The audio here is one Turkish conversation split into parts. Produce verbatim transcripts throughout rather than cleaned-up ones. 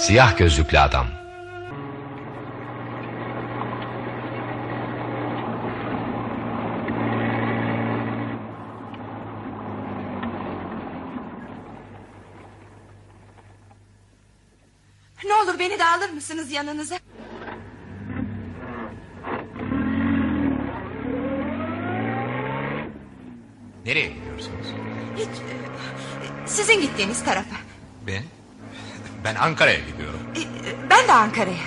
Siyah gözlüklü adam. Ne olur beni de alır mısınız yanınıza? Nereye gidiyorsunuz? Hiç, e, sizin gittiğiniz tarafa. Ben? Ben Ankara'ya gidiyorum. E, e, ben de Ankara'ya.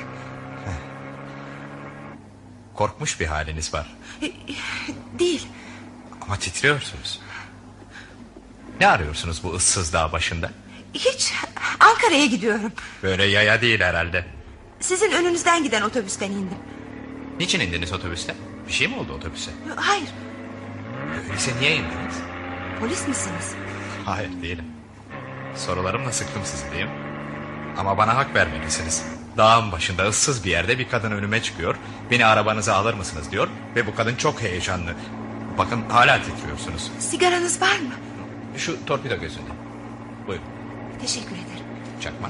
Korkmuş bir haliniz var. E, e, değil. Ama titriyorsunuz. Ne arıyorsunuz bu ıssız dağ başında? Hiç, Ankara'ya gidiyorum. Böyle yaya değil herhalde. Sizin önünüzden giden otobüsten indim. Niçin indiniz otobüste? Bir şey mi oldu otobüse? Hayır. Öyleyse niye indiniz? Polis misiniz? Hayır değilim. Sorularımla sıktım sizi değil mi? Ama bana hak vermelisiniz. Dağın başında ıssız bir yerde bir kadın önüme çıkıyor. Beni arabanıza alır mısınız diyor. Ve bu kadın çok heyecanlı. Bakın hala titriyorsunuz. Sigaranız var mı? Şu torpido gözünde. Buyurun. Teşekkür ederim. Çakmak.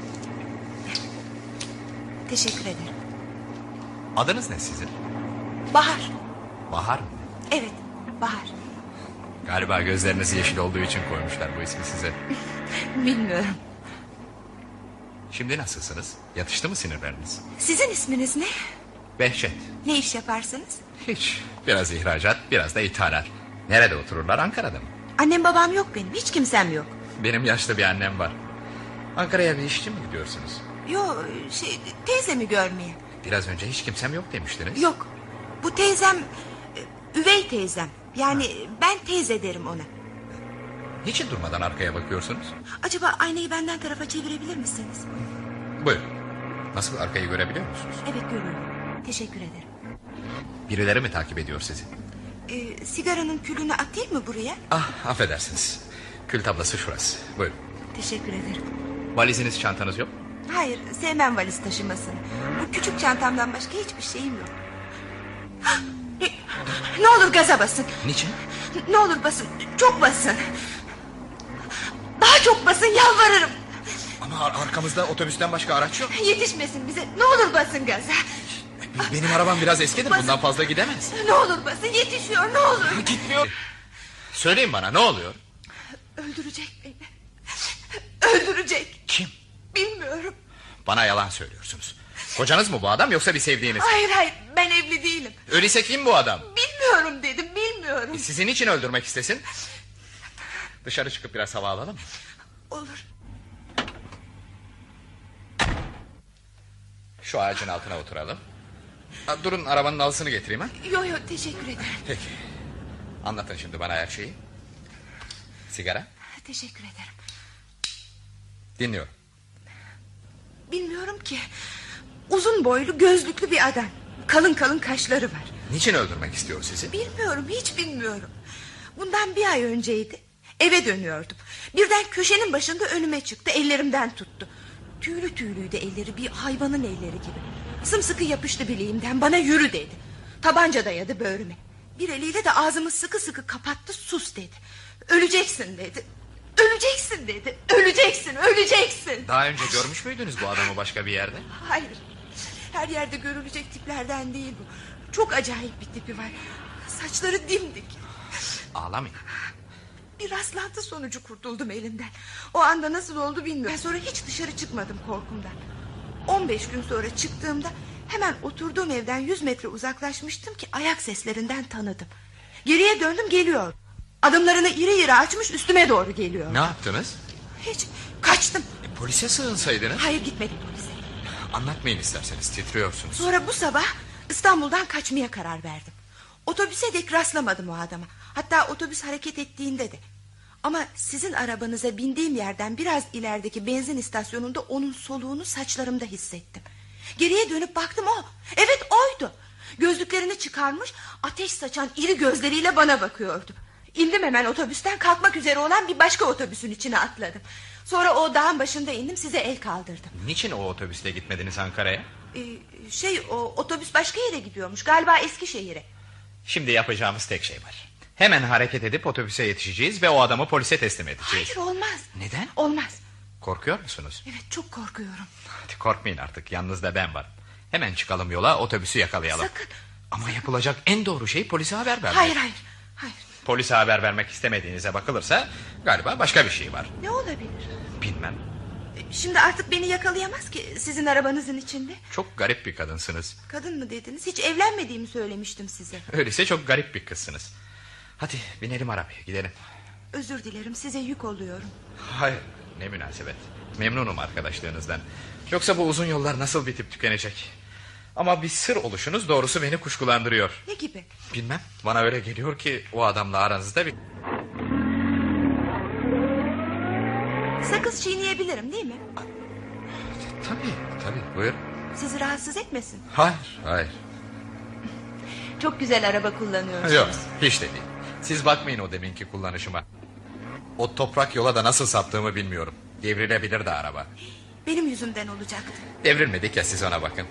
Teşekkür ederim. Adınız ne sizin? Bahar. Bahar mı? Evet, Bahar. Galiba gözleriniz yeşil olduğu için koymuşlar bu ismi size. Bilmiyorum. Şimdi nasılsınız? Yatıştı mı sinirleriniz? Sizin isminiz ne? Behçet. Ne iş yaparsınız? Hiç. Biraz ihracat, biraz da ithalat. Nerede otururlar? Ankara'da mı? Annem babam yok benim. Hiç kimsem yok. Benim yaşlı bir annem var. Ankara'ya bir işçi mi gidiyorsunuz? Yok, şey, teyzemi görmeye. Biraz önce hiç kimsem yok demiştiniz. Yok. Bu teyzem üvey teyzem. Yani ha. Ben teyze derim ona. Niçin durmadan arkaya bakıyorsunuz? Acaba aynayı benden tarafa çevirebilir misiniz? Buyurun. Nasıl, arkayı görebiliyor musunuz? Evet, görüyorum. Teşekkür ederim. Birileri mi takip ediyor sizi? Ee, sigaranın külünü atayım mı buraya? Ah, affedersiniz. Kül tablası şurası. Buyurun. Teşekkür ederim. Valiziniz, çantanız yok? Hayır, sevmem valiz taşımasını. Bu küçük çantamdan başka hiçbir şeyim yok. Ne olur gaza basın. Niçin? Ne olur basın, çok basın. Daha çok basın, yalvarırım. Ama ar arkamızda otobüsten başka araç yok. Yetişmesin bize, ne olur basın gaza. Benim arabam biraz eskidir, basın. Bundan fazla gidemez. Ne olur basın, yetişiyor, ne olur. Gitmiyor. Söyleyin bana, ne oluyor? Öldürecek beni. Öldürecek. Kim? Bilmiyorum. Bana yalan söylüyorsunuz. Kocanız mı bu adam, yoksa bir sevdiğiniz? Hayır hayır, ben evli değilim. Öyleyse kim bu adam? Bilmiyorum dedim, bilmiyorum. E, sizin için öldürmek istesin. Dışarı çıkıp biraz hava alalım mı? Olur. Şu ağacın altına oturalım. Ha, durun, arabanın alısını getireyim ha. Yok yok, teşekkür ederim. Peki. Anlatın şimdi bana her şeyi. Sigara? Teşekkür ederim. Dinliyorum. Bilmiyorum ki. Uzun boylu, gözlüklü bir adam. Kalın kalın kaşları var. Niçin öldürmek istiyor sizi? Bilmiyorum, hiç bilmiyorum. Bundan bir ay önceydi. Eve dönüyordum. Birden köşenin başında önüme çıktı. Ellerimden tuttu. Tüylü tüylüydü elleri, bir hayvanın elleri gibi. Sımsıkı yapıştı bileğimden, bana yürü dedi. Tabanca dayadı böğrüme. Bir eliyle de ağzımı sıkı sıkı kapattı, sus dedi. Öleceksin dedi. Öleceksin dedi. Öleceksin, öleceksin. Daha önce görmüş müydünüz bu adamı başka bir yerde? Hayır. Her yerde görülecek tiplerden değil bu. Çok acayip bir tipi var. Saçları dimdik. Ağlamayın. Bir rastlantı sonucu kurtuldum elinden. O anda nasıl oldu bilmiyorum. Ben sonra hiç dışarı çıkmadım korkumdan. on beş gün sonra çıktığımda hemen oturduğum evden yüz metre uzaklaşmıştım ki ayak seslerinden tanıdım. Geriye döndüm, geliyor. Adımlarını iri iri açmış, üstüme doğru geliyor. Ne yaptınız? Hiç, kaçtım. E, polise sığınsaydınız. Hayır, gitmedim polise. Anlatmayın isterseniz, titriyorsunuz. Sonra bu sabah İstanbul'dan kaçmaya karar verdim. Otobüse dek rastlamadım o adama. Hatta otobüs hareket ettiğinde de. Ama sizin arabanıza bindiğim yerden biraz ilerideki benzin istasyonunda onun soluğunu saçlarımda hissettim. Geriye dönüp baktım, o. Evet, oydu. Gözlüklerini çıkarmış, ateş saçan iri gözleriyle bana bakıyordu. İndim hemen otobüsten, kalkmak üzere olan bir başka otobüsün içine atladım. Sonra o dağın başında indim, size el kaldırdım. Niçin o otobüste gitmediniz Ankara'ya? Ee, şey o otobüs başka yere gidiyormuş, galiba Eskişehir'e. Şimdi yapacağımız tek şey var. Hemen hareket edip otobüse yetişeceğiz ve o adamı polise teslim edeceğiz. Hayır, olmaz. Neden? Olmaz. Korkuyor musunuz? Evet, çok korkuyorum. Hadi korkmayın artık, yanınızda ben varım. Hemen çıkalım yola, otobüsü yakalayalım. Sakın. Ama yapılacak en doğru şey polise haber vermek. Hayır hayır hayır. Polise haber vermek istemediğinize bakılırsa galiba başka bir şey var. Ne olabilir? Bilmem. Şimdi artık beni yakalayamaz ki, sizin arabanızın içinde. Çok garip bir kadınsınız. Kadın mı dediniz? Hiç evlenmediğimi söylemiştim size. Öyleyse çok garip bir kızsınız. Hadi binelim arabaya, gidelim. Özür dilerim, size yük oluyorum. Hayır, ne münasebet. Memnunum arkadaşlığınızdan. Yoksa bu uzun yollar nasıl bitip tükenecek? Ama bir sır oluşunuz doğrusu beni kuşkulandırıyor. Ne gibi? Bilmem, bana öyle geliyor ki o adamla aranızda bir... Sakız çiğneyebilirim değil mi? Tabii tabii, buyur. Sizi rahatsız etmesin. Hayır hayır. Çok güzel araba kullanıyorsunuz. Yok, hiç de değil. Siz bakmayın o deminki kullanışıma. O toprak yola da nasıl saptığımı bilmiyorum. Devrilebilir de araba. Benim yüzümden olacaktı. Devrilmedik ya, siz ona bakın.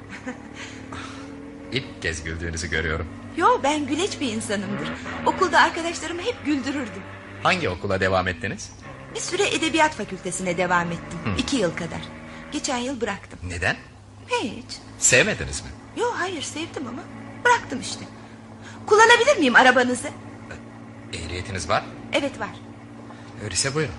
İlk kez güldüğünüzü görüyorum. Yo, ben güleç bir insanımdır. Okulda arkadaşlarımı hep güldürürdüm. Hangi okula devam ettiniz? Bir süre edebiyat fakültesine devam ettim. Hı. İki yıl kadar. Geçen yıl bıraktım. Neden? Hiç. Sevmediniz mi? Yo, hayır, sevdim ama bıraktım işte. Kullanabilir miyim arabanızı? Ehliyetiniz var? Evet, var. Öyleyse buyurun.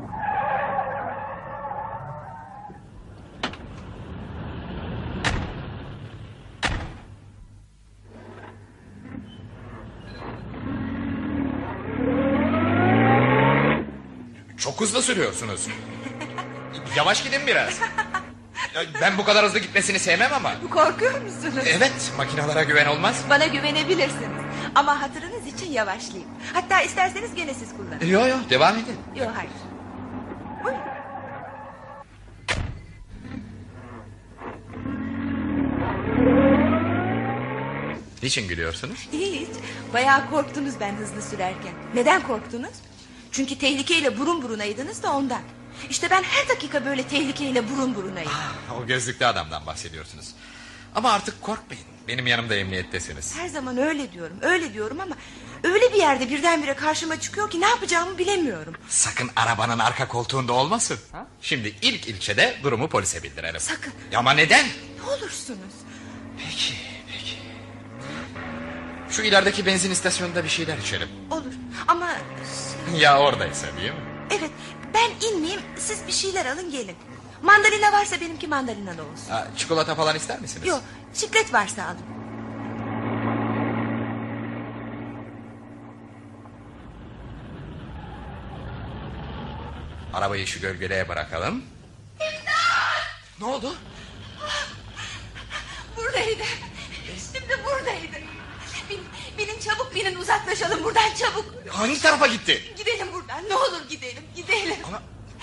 Çok hızlı sürüyorsunuz. Yavaş gidin biraz. Ben bu kadar hızlı gitmesini sevmem ama. Korkuyor musunuz? Evet, makinalara güven olmaz. Bana güvenebilirsiniz. Ama hatırınız için yavaşlayayım. Hatta isterseniz gene siz kullanın. Yok yok, devam edin. Yok, hayır. Buyurun. Niçin gülüyorsunuz? Hiç. Bayağı korktunuz ben hızlı sürerken. Neden korktunuz? Çünkü tehlikeyle burun burunaydınız da ondan. İşte ben her dakika böyle tehlikeyle burun burunayım. Ah, o gözlüklü adamdan bahsediyorsunuz. Ama artık korkmayın. Benim yanımda emniyettesiniz. Her zaman öyle diyorum, öyle diyorum ama öyle bir yerde birdenbire karşıma çıkıyor ki ne yapacağımı bilemiyorum. Sakın arabanın arka koltuğunda olmasın. Ha? Şimdi ilk ilçede durumu polise bildirelim. Sakın. Ama neden? Ne olursunuz. Peki, peki. Şu ilerideki benzin istasyonunda bir şeyler içelim. Olur ama... Ya oradaysa değil mi? Evet, ben inmeyeyim, siz bir şeyler alın gelin. Mandalina varsa benimki mandalinalı olsun. Ha, çikolata falan ister misiniz? Yok, çiklet varsa alın. Arabayı şu gölgeleye bırakalım. İmdat! Ne oldu? Buradaydı. Şimdi buradaydı. Binin, binin çabuk, binin, uzaklaşalım buradan çabuk. Hangi tarafa gitti? Gidelim buradan, ne olur gidelim, gidelim. Ama...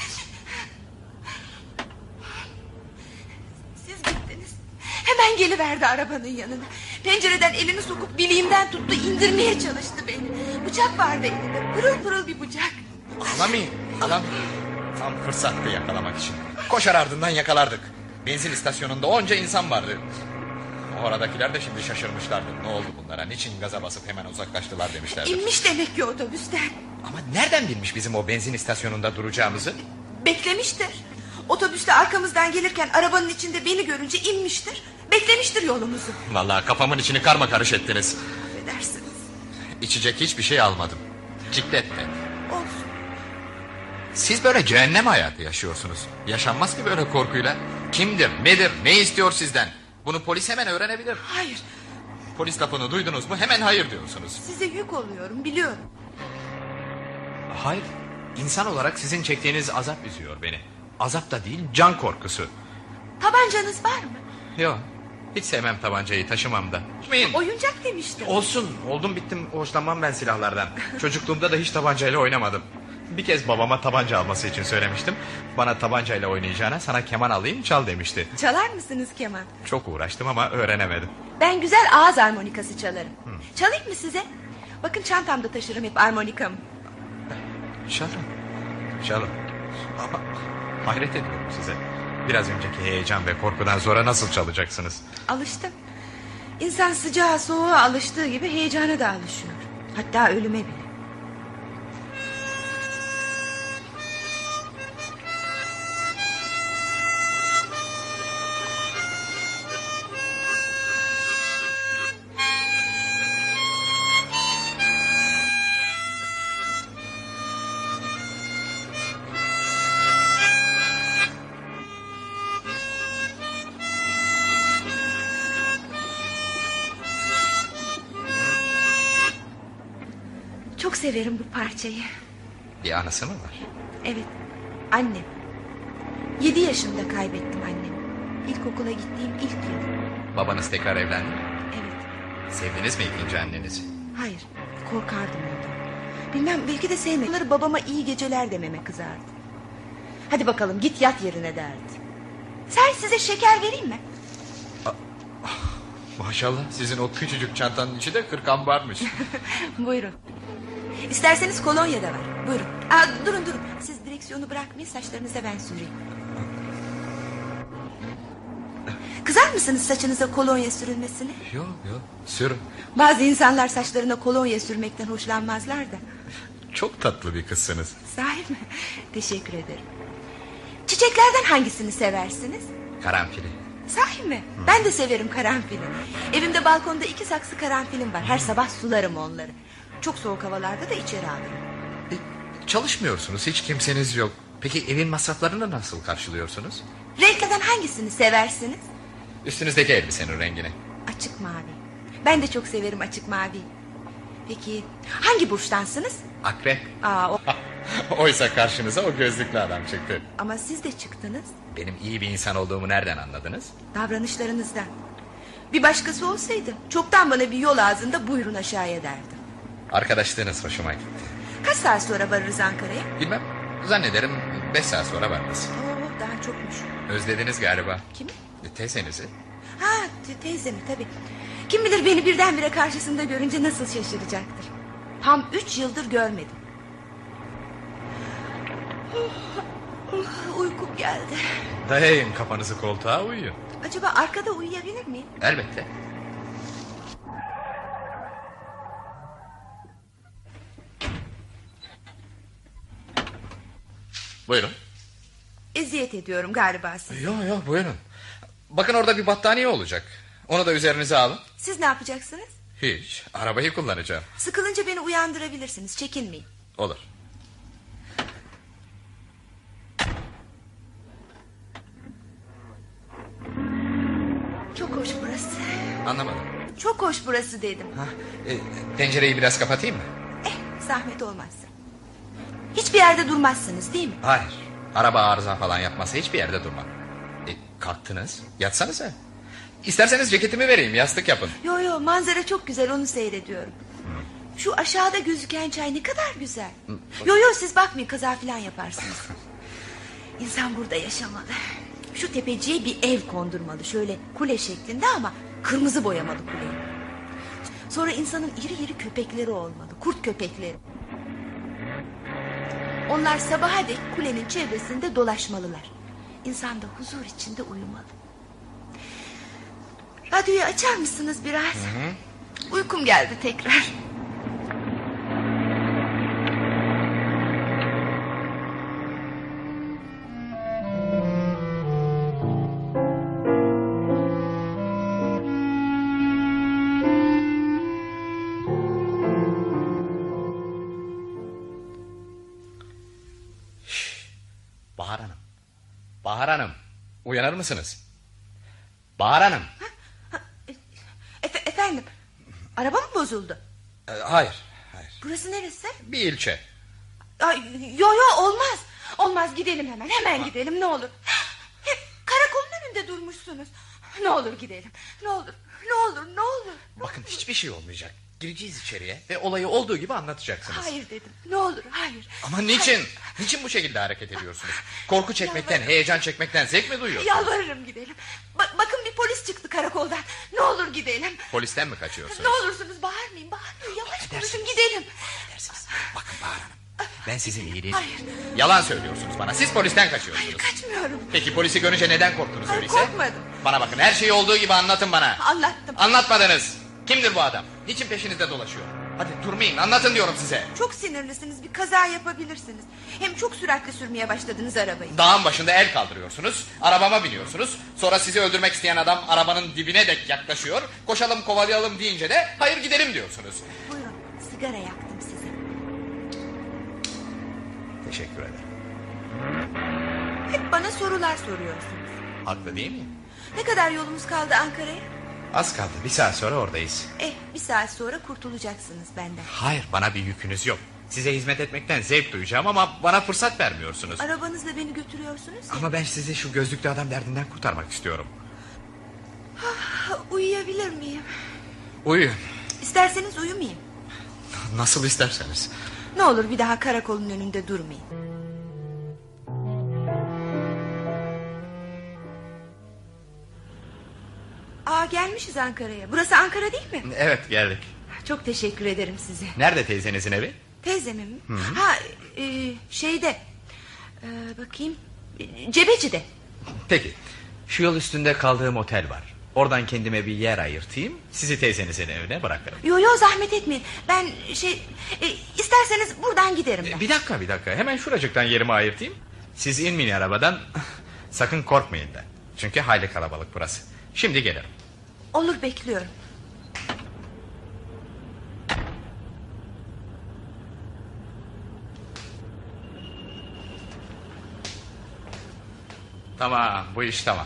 Siz gittiniz. Hemen geliverdi arabanın yanına. Pencereden elini sokup bileğimden tuttu, indirmeye çalıştı beni. Bıçak vardı elinde, pırıl pırıl bir bıçak. Ağlamayın, ağlamayın. Tam fırsattı yakalamak için. Koşar ardından yakalardık. Benzin istasyonunda onca insan vardı. Oradakiler de şimdi şaşırmışlardı. Ne oldu bunlara? Niçin gaza basıp hemen uzaklaştılar demişlerdi. İnmiş demek ki otobüsten. Ama nereden bilmiş bizim o benzin istasyonunda duracağımızı? Beklemiştir. Otobüste arkamızdan gelirken arabanın içinde beni görünce inmiştir. Beklemiştir yolumuzu. Vallahi kafamın içini karma karış ettiniz. Affedersiniz. İçecek hiçbir şey almadım. Ciklet de. Olsun. Siz böyle cehennem hayatı yaşıyorsunuz. Yaşanmaz ki böyle korkuyla. Kimdir, nedir, ne istiyor sizden? Bunu polis hemen öğrenebilir. Hayır. Polis lafını duydunuz mu hemen hayır diyorsunuz. Size yük oluyorum, biliyorum. Hayır. İnsan olarak sizin çektiğiniz azap üzüyor beni. Azap da değil, can korkusu. Tabancanız var mı? Yok. Hiç sevmem tabancayı, taşımam da. Gitmeyin. Oyuncak demiştim. Olsun. Oldum bittim, hoşlanmam ben silahlardan. Çocukluğumda da hiç tabancayla oynamadım. Bir kez babama tabanca alması için söylemiştim. Bana tabancayla oynayacağına sana keman alayım çal demişti. Çalar mısınız keman? Çok uğraştım ama öğrenemedim. Ben güzel ağız armonikası çalarım. Hı. Çalayım mı size? Bakın çantamda taşırım hep armonikamı. Çalın. Çalın. Ama hayret ediyorum size. Biraz önceki heyecan ve korkudan sonra nasıl çalacaksınız? Alıştım. İnsan sıcağa soğuğa alıştığı gibi heyecana da alışıyor. Hatta ölüme bile. Çok severim bu parçayı. Bir anısı mı var? Evet, annem. Yedi yaşımda kaybettim annemi. İlkokula gittiğim ilk yıl. Babanız tekrar evlendi mi? Evet. Sevdiniz mi ikinci annenizi? Hayır, korkardım ondan. Bilmem, belki de sevmedim. Onları babama iyi geceler dememe kızardı. Hadi bakalım, git yat yerine derdi. Sen, size şeker vereyim mi? Maşallah, sizin o küçücük çantanın içi de kırkan varmış. Buyurun. İsterseniz kolonya da var. Buyurun. Aa, durun durun. Siz direksiyonu bırakmayın, saçlarınıza ben süreyim. Kızar mısınız saçınıza kolonya sürülmesine? Yok yok, sürün. Bazı insanlar saçlarına kolonya sürmekten hoşlanmazlar da. Çok tatlı bir kızsınız. Sahi mi? Teşekkür ederim. Çiçeklerden hangisini seversiniz? Karanfili. Sahi mi? Hmm. Ben de severim karanfili. Evimde balkonda iki saksı karanfilim var. Her sabah sularım onları. Çok soğuk havalarda da içeri alırım. E, çalışmıyorsunuz, hiç kimseniz yok. Peki evin masraflarını nasıl karşılıyorsunuz? Renklerden hangisini seversiniz? Üstünüzdeki elbisenin rengini. Açık mavi. Ben de çok severim açık mavi. Peki hangi burçtansınız? Akrep. Aa, o... Oysa karşınıza o gözlüklü adam çıktı. Ama siz de çıktınız. Benim iyi bir insan olduğumu nereden anladınız? Davranışlarınızdan. Bir başkası olsaydı çoktan bana bir yol ağzında buyurun aşağıya derdi. Arkadaşlığınız hoşuma gitti. Kaç saat sonra varırız Ankara'ya? Bilmem, zannederim beş saat sonra varırız. Oo, daha çokmuş. Özlediniz galiba. Kimi? E, teyzenizi. Ha, te teyzemi tabii. Kim bilir beni birdenbire karşısında görünce nasıl şaşıracaktır. Tam üç yıldır görmedim. Uykum geldi. Dayayın kafanızı koltuğa, uyuyun. Acaba arkada uyuyabilir miyim? Elbette. Buyurun. Eziyet ediyorum galiba size. Yok yok, buyurun. Bakın orada bir battaniye olacak. Onu da üzerinize alın. Siz ne yapacaksınız? Hiç, arabayı kullanacağım. Sıkılınca beni uyandırabilirsiniz, çekinmeyin. Olur. Çok hoş burası. Anlamadım. Çok hoş burası dedim. Ha, e, pencereyi biraz kapatayım mı? Eh, zahmet olmazsa. Hiçbir yerde durmazsınız değil mi? Hayır, araba arıza falan yapmasa hiçbir yerde durmam. E, kalktınız, yatsanıza. İsterseniz ceketimi vereyim, yastık yapın. Yo yo, manzara çok güzel, onu seyrediyorum. Şu aşağıda gözüken çay ne kadar güzel. Yo yo, siz bakmayın, kaza falan yaparsınız. İnsan burada yaşamalı. Şu tepeciye bir ev kondurmalı, şöyle kule şeklinde ama kırmızı boyamalı kuleyi. Sonra insanın iri iri köpekleri olmalı, kurt köpekleri. Onlar sabaha dek kulenin çevresinde dolaşmalılar. İnsan da huzur içinde uyumalı. Radyoyu açar mısınız biraz? Hı hı. Uykum geldi tekrar. Bahar Hanım. Bahar Hanım, uyanır mısınız? Bahar Hanım. Efe, efendim, araba mı bozuldu? E, hayır, hayır. Burası neresi? Bir ilçe. Ay, yo yo, olmaz. Olmaz, gidelim hemen, hemen gidelim ne olur. Hep karakolun önünde durmuşsunuz. Ne olur gidelim, ne olur, ne olur, ne olur. Ne Bakın olur. hiçbir şey olmayacak. Gireceğiz içeriye ve olayı olduğu gibi anlatacaksınız. Hayır dedim, ne olur, hayır. Ama niçin? Hayır. Niçin bu şekilde hareket ediyorsunuz? Korku çekmekten, Yalvarırım. heyecan çekmekten zevk mi duyuyorsunuz? Yalvarırım gidelim. Ba- bakın bir polis çıktı karakoldan. Ne olur gidelim. Polisten mi kaçıyorsunuz? Ne olursunuz bağırmayın, bağırmayın. Yavaş konuşun, gidelim. Edersiniz. Bakın Bahar Hanım, ben sizin iyiliğiniz. Hayır. Yalan söylüyorsunuz bana. Siz polisten kaçıyorsunuz. Hayır, kaçmıyorum. Peki polisi görünce neden korktunuz Hayır, öyleyse? korkmadım. Bana bakın, her şeyi olduğu gibi anlatın bana. Anlattım. Anlatmadınız. Kimdir bu adam? Niçin peşinizde dolaşıyor? Hadi durmayın, anlatın diyorum size. Çok sinirlisiniz, bir kaza yapabilirsiniz. Hem çok süratle sürmeye başladınız arabayı. Dağın başında el kaldırıyorsunuz, arabama biniyorsunuz. Sonra sizi öldürmek isteyen adam arabanın dibine dek yaklaşıyor. Koşalım kovalayalım deyince de hayır gidelim diyorsunuz. Buyurun, sigara yaktım size. Teşekkür ederim. Hep bana sorular soruyorsunuz. Haklı değil mi? Ne kadar yolumuz kaldı Ankara'ya? Az kaldı, bir saat sonra oradayız. Eh, bir saat sonra kurtulacaksınız benden. Hayır, bana bir yükünüz yok. Size hizmet etmekten zevk duyacağım ama bana fırsat vermiyorsunuz. Arabanızla beni götürüyorsunuz ya. Ama ben sizi şu gözlüklü adam derdinden kurtarmak istiyorum. Ah, uyuyabilir miyim? Uyuyun. İsterseniz uyumayayım. Nasıl isterseniz. Ne olur bir daha karakolun önünde durmayın. Aa, gelmişiz Ankara'ya. Burası Ankara değil mi? Evet, geldik. Çok teşekkür ederim size. Nerede teyzenizin evi? Teyzemin mi? Hı -hı. Ha, e, şeyde e, bakayım, e, Cebeci'de. Peki, şu yol üstünde kaldığım otel var. Oradan kendime bir yer ayırtayım, sizi teyzenizin evine bırakırım. Yo yo, zahmet etmeyin. Ben şey e, isterseniz buradan giderim ben. Bir dakika bir dakika, hemen şuracıktan yerimi ayırtayım. Siz inmeyin arabadan. Sakın korkmayın da. Çünkü hayli kalabalık burası. Şimdi gelirim. Olur, bekliyorum. Tamam, bu iş tamam.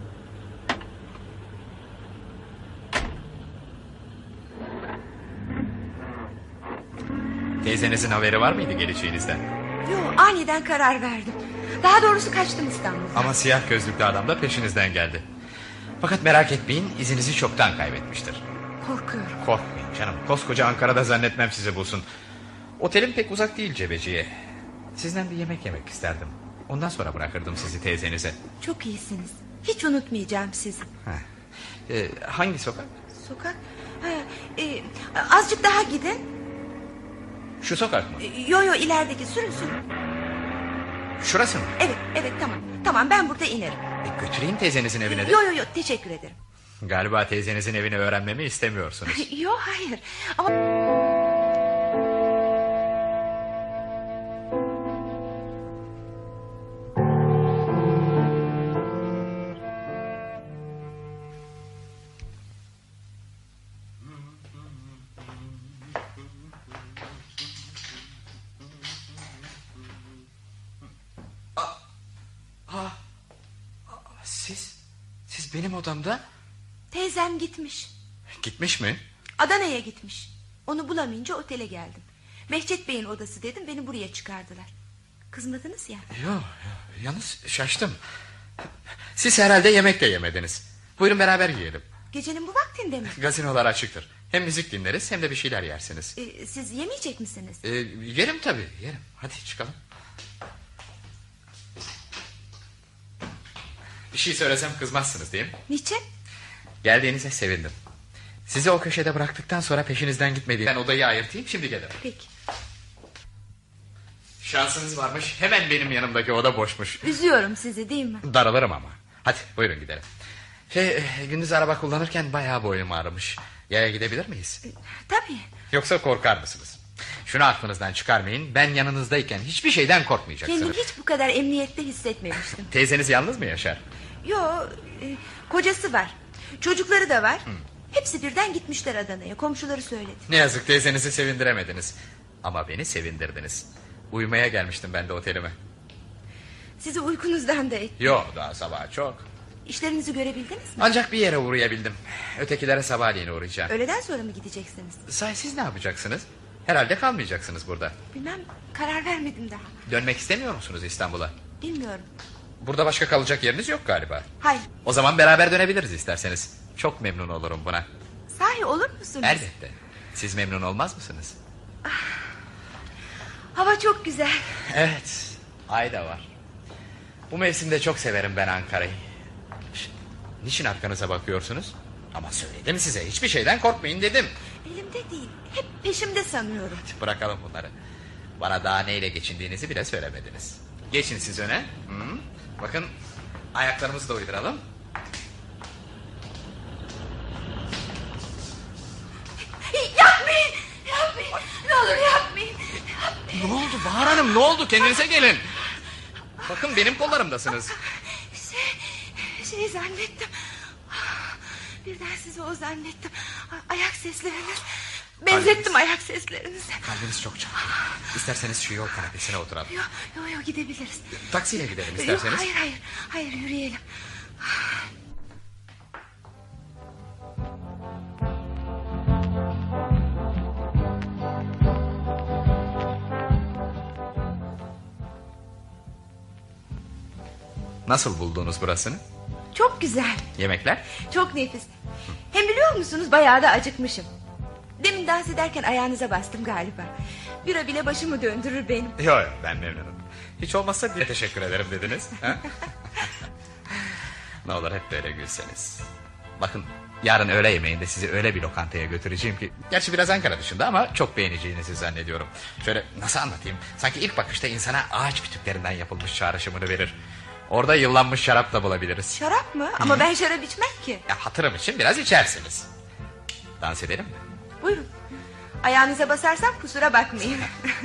Teyzenizin haberi var mıydı geleceğinizden? Yo, aniden karar verdim. Daha doğrusu kaçtım İstanbul'dan. Ama siyah gözlüklü adam da peşinizden geldi. Fakat merak etmeyin, izinizi çoktan kaybetmiştir. Korkuyorum. Korkmayın canım, koskoca Ankara'da zannetmem sizi bulsun. Otelim pek uzak değil Cebeci'ye. Sizden bir yemek yemek isterdim. Ondan sonra bırakırdım sizi teyzenize. Çok iyisiniz. Hiç unutmayacağım sizi. Ee, hangi sokak? Sokak? Ha, e, azıcık daha gidin. Şu sokak mı? E, yo yo, ilerideki, sürün sürün. Şurası mı? Evet evet, tamam. Tamam, ben burada inerim. E, götüreyim teyzenizin evine de. Yo yo yo, teşekkür ederim. Galiba teyzenizin evini öğrenmemi istemiyorsunuz. Yo, hayır. Ama... Siz, siz benim odamda. Teyzem gitmiş. Gitmiş mi? Adana'ya gitmiş. Onu bulamayınca otele geldim. Behçet Bey'in odası dedim, beni buraya çıkardılar. Kızmadınız ya. Yok yo, yalnız şaştım. Siz herhalde yemek de yemediniz. Buyurun beraber yiyelim. Gecenin bu vaktinde mi? Gazinolar açıktır. Hem müzik dinleriz hem de bir şeyler yersiniz. Ee, siz yemeyecek misiniz? Ee, yerim tabii, yerim. Hadi çıkalım. Bir şey söylesem kızmazsınız değil mi? Niçin? Geldiğinize sevindim. Sizi o köşede bıraktıktan sonra peşinizden gitmediğim. Ben odayı ayırtayım, şimdi gelirim. Peki. Şansınız varmış, hemen benim yanımdaki oda boşmuş. Üzüyorum sizi değil mi? Daralırım ama. Hadi buyurun gidelim. Şey, gündüz araba kullanırken bayağı boynum ağrımış. Yaya gidebilir miyiz? E, tabii. Yoksa korkar mısınız? Şunu aklınızdan çıkarmayın. Ben yanınızdayken hiçbir şeyden korkmayacaksınız. Kendimi hiç bu kadar emniyette hissetmemiştim. Teyzeniz yalnız mı yaşar? Yo, e, kocası var. Çocukları da var. Hı. Hepsi birden gitmişler Adana'ya. Komşuları söyledi. Ne yazık teyzenizi sevindiremediniz. Ama beni sevindirdiniz. Uyumaya gelmiştim ben de otelime. Sizi uykunuzdan da ettim. Yok, daha sabah çok. İşlerinizi görebildiniz mi? Ancak bir yere uğrayabildim. Ötekilere sabahleyin uğrayacağım. Öğleden sonra mı gideceksiniz? Sahi siz ne yapacaksınız? Herhalde kalmayacaksınız burada. Bilmem, karar vermedim daha. Dönmek istemiyor musunuz İstanbul'a? Bilmiyorum. Burada başka kalacak yeriniz yok galiba. Hayır. O zaman beraber dönebiliriz isterseniz. Çok memnun olurum buna. Sahi olur musunuz? Elbette. Siz memnun olmaz mısınız? Ah, hava çok güzel. Evet, ay da var. Bu mevsimde çok severim ben Ankara'yı. Şişt, niçin arkanıza bakıyorsunuz? Ama söyledim size, hiçbir şeyden korkmayın dedim. Elimde değil, hep peşimde sanıyorum. Hadi bırakalım bunları. Bana daha neyle geçindiğinizi bile söylemediniz. Geçin siz öne. Hı. Bakın, ayaklarımızı da uyduralım. Yapmayın, yapmayın. Ne olur yapmayın. Ne oldu Bahar Hanım, ne oldu, kendinize gelin. Bakın benim kollarımdasınız. Şey, şey zannettim. Birden sizi o zannettim. Ayak sesleriniz. Benzettim Kalbiniz. ayak seslerinizi. Kalbiniz çok çarptı. İsterseniz şu yol kanepesine oturalım. Yok yok yo, gidebiliriz. Taksiyle gidelim isterseniz. Yok, hayır hayır hayır yürüyelim. Nasıl buldunuz burasını? Çok güzel. Yemekler? Çok nefis. Hem biliyor musunuz, bayağı da acıkmışım. Demin dans ederken ayağınıza bastım galiba. Bira bile başımı döndürür benim. Yok yok, ben memnunum. Hiç olmazsa bir teşekkür ederim dediniz. Ha? Ne olur hep böyle gülseniz. Bakın, yarın öğle yemeğinde sizi öyle bir lokantaya götüreceğim ki... Gerçi biraz Ankara dışında ama çok beğeneceğinizi zannediyorum. Şöyle nasıl anlatayım? Sanki ilk bakışta insana ağaç kütüklerinden yapılmış çağrışımını verir. Orada yıllanmış şarap da bulabiliriz. Şarap mı? Ama Hı? ben şarap içmem ki. Ya, hatırım için biraz içersiniz. Dans edelim mi? Buyurun. Ayağınıza basarsam kusura bakmayın.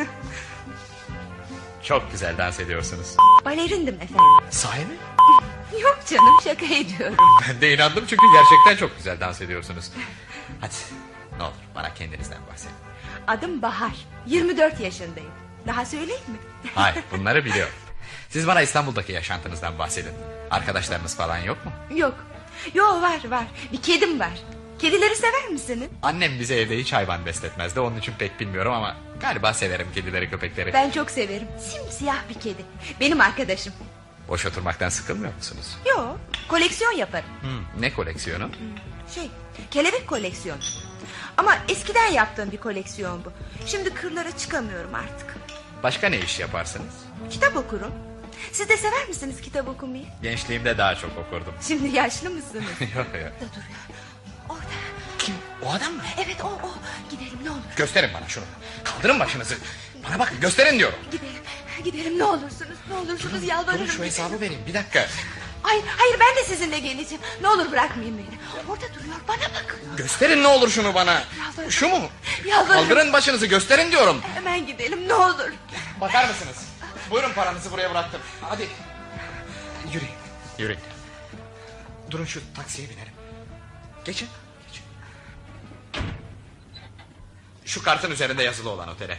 Çok güzel dans ediyorsunuz. Balerindim efendim. Sahi mi? Yok canım, şaka ediyorum. Ben de inandım çünkü gerçekten çok güzel dans ediyorsunuz. Hadi ne olur bana kendinizden bahsedin. Adım Bahar, yirmi dört yaşındayım. Daha söyleyeyim mi? Hayır, bunları biliyorum. Siz bana İstanbul'daki yaşantınızdan bahsedin. Arkadaşlarınız falan yok mu? Yok. Yok, var var. Bir kedim var. Kedileri sever misiniz? Annem bize evde hiç hayvan besletmezdi. Onun için pek bilmiyorum ama galiba severim kedileri, köpekleri. Ben çok severim. Simsiyah bir kedi. Benim arkadaşım. Boş oturmaktan sıkılmıyor musunuz? Yok, koleksiyon yaparım. Hmm, ne koleksiyonu? Şey, kelebek koleksiyonu. Ama eskiden yaptığım bir koleksiyon bu. Şimdi kırlara çıkamıyorum artık. Başka ne iş yaparsınız? Kitap okurum. Siz de sever misiniz kitap okumayı? Gençliğimde daha çok okurdum. Şimdi yaşlı mısınız? Yok yok. Orada duruyor. Orada. Kim? O adam mı? Evet, o o. Gidelim ne olur. Gösterin bana şunu. Kaldırın başınızı. Bana bakın, gösterin diyorum. Gidelim. Gidelim ne olursunuz. Ne olursunuz, yalvarırım. Durun, şu hesabı vereyim bir dakika. Hayır hayır, ben de sizinle geleceğim. Ne olur bırakmayın beni. Orada duruyor, bana bakıyor. Gösterin ne olur şunu bana. Yalvarırım. Şu mu? Yalvarırım. Kaldırın başınızı, gösterin diyorum. Hemen gidelim ne olur. Bakar mısınız? Buyurun, paranızı buraya bıraktım. Hadi. Yürüyün. Yürüyün. Durun, şu taksiye binelim. Geçin. Geçin. Şu kartın üzerinde yazılı olan otele.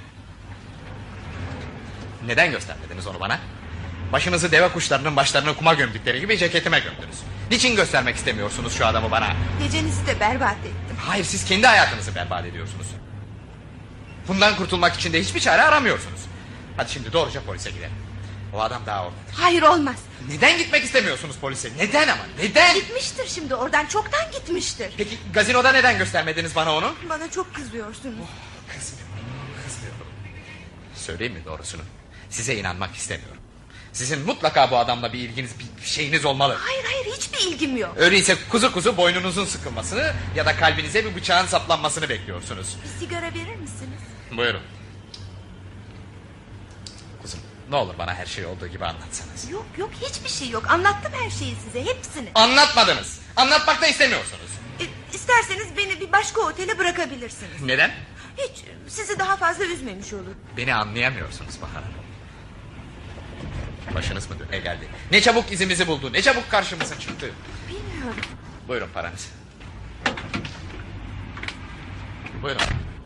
Neden göstermediniz onu bana? Başınızı deve kuşlarının başlarını kuma gömdükleri gibi ceketime gömdünüz. Niçin göstermek istemiyorsunuz şu adamı bana? Gecenizi de berbat ettim. Hayır, siz kendi hayatınızı berbat ediyorsunuz. Bundan kurtulmak için de hiçbir çare aramıyorsunuz. Hadi şimdi doğruca polise gidelim. O adam daha orada. Hayır, olmaz. Neden gitmek istemiyorsunuz polise? Neden ama? Neden? Gitmiştir şimdi oradan, çoktan gitmiştir. Peki gazinoda neden göstermediniz bana onu? Bana çok kızıyorsunuz. Oh, kızmıyorum, kızmıyorum. Söyleyeyim mi doğrusunu? Size inanmak istemiyorum. Sizin mutlaka bu adamla bir ilginiz, bir şeyiniz olmalı. Hayır hayır, hiçbir ilgim yok. Öyleyse kuzu kuzu boynunuzun sıkılmasını ya da kalbinize bir bıçağın saplanmasını bekliyorsunuz. Bir sigara verir misiniz? Buyurun. Kuzum, ne olur bana her şey olduğu gibi anlatsanız. Yok yok, hiçbir şey yok. Anlattım her şeyi size, hepsini. Anlatmadınız. Anlatmak da istemiyorsunuz. E, isterseniz beni bir başka otele bırakabilirsiniz. Neden? Hiç, sizi daha fazla üzmemiş olur. Beni anlayamıyorsunuz Bahar. Başınız mı döne geldi? Ne çabuk izimizi buldu, ne çabuk karşımıza çıktı. Bilmiyorum. Buyurun paranız. Buyurun.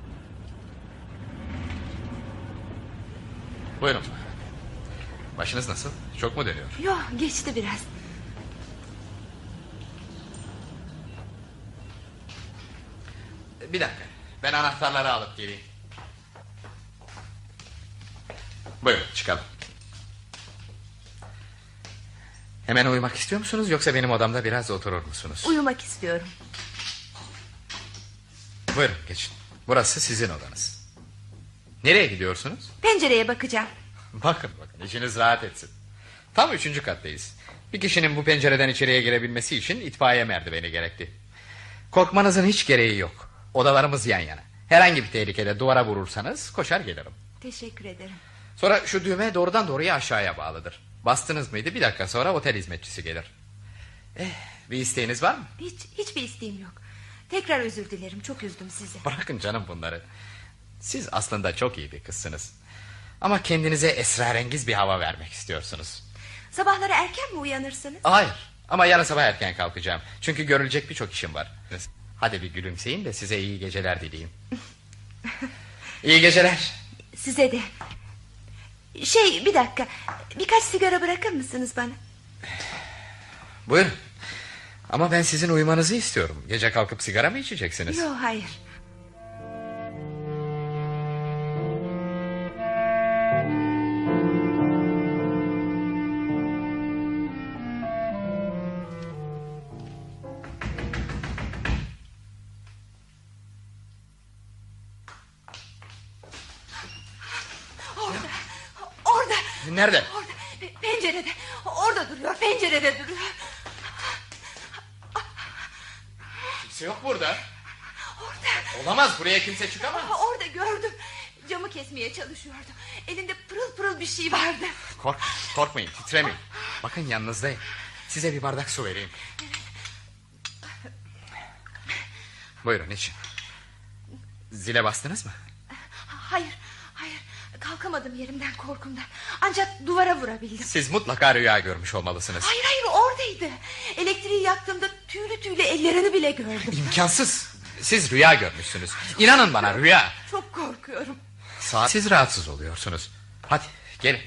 Buyurun. Başınız nasıl? Çok mu dönüyor? Yok, geçti biraz. Bir dakika. Ben anahtarları alıp geleyim. Buyurun çıkalım. Hemen uyumak istiyor musunuz yoksa benim odamda biraz oturur musunuz? Uyumak istiyorum. Buyurun geçin. Burası sizin odanız. Nereye gidiyorsunuz? Pencereye bakacağım. Bakın bakın, içiniz rahat etsin. Tam üçüncü kattayız. Bir kişinin bu pencereden içeriye girebilmesi için itfaiye merdiveni gerekti. Korkmanızın hiç gereği yok. Odalarımız yan yana. Herhangi bir tehlikede duvara vurursanız koşar gelirim. Teşekkür ederim. Sonra şu düğme doğrudan doğruya aşağıya bağlıdır. Bastınız mıydı bir dakika sonra otel hizmetçisi gelir. Eh, bir isteğiniz var mı? Hiç, hiçbir isteğim yok. Tekrar özür dilerim, çok üzdüm sizi. Bırakın canım bunları. Siz aslında çok iyi bir kızsınız. Ama kendinize esrarengiz bir hava vermek istiyorsunuz. Sabahları erken mi uyanırsınız? Hayır, ama yarın sabah erken kalkacağım. Çünkü görülecek birçok işim var. Hadi bir gülümseyin de size iyi geceler dileyeyim. İyi geceler. Size de. Şey, bir dakika, birkaç sigara bırakır mısınız bana? Buyurun. Ama ben sizin uyumanızı istiyorum. Gece kalkıp sigara mı içeceksiniz? Yok, hayır. Nerede? Orada, pe- pencerede. Orada duruyor, pencerede duruyor. Kimse yok burada. Orada. Olamaz, buraya kimse çıkamaz. Orada gördüm. Camı kesmeye çalışıyordu. Elinde pırıl pırıl bir şey vardı. Kork, korkmayın, titremeyin. Bakın yanınızdayım. Size bir bardak su vereyim. Buyurun için. Zile bastınız mı? Hayır, hayır. Kalkamadım yerimden korkumdan. Ancak duvara vurabildim. Siz mutlaka rüya görmüş olmalısınız. Hayır hayır, oradaydı. Elektriği yaktığımda tüylü tüylü ellerini bile gördüm. İmkansız. Siz rüya görmüşsünüz. İnanın bana, rüya. Çok korkuyorum. Saat... Siz rahatsız oluyorsunuz. Hadi gelin.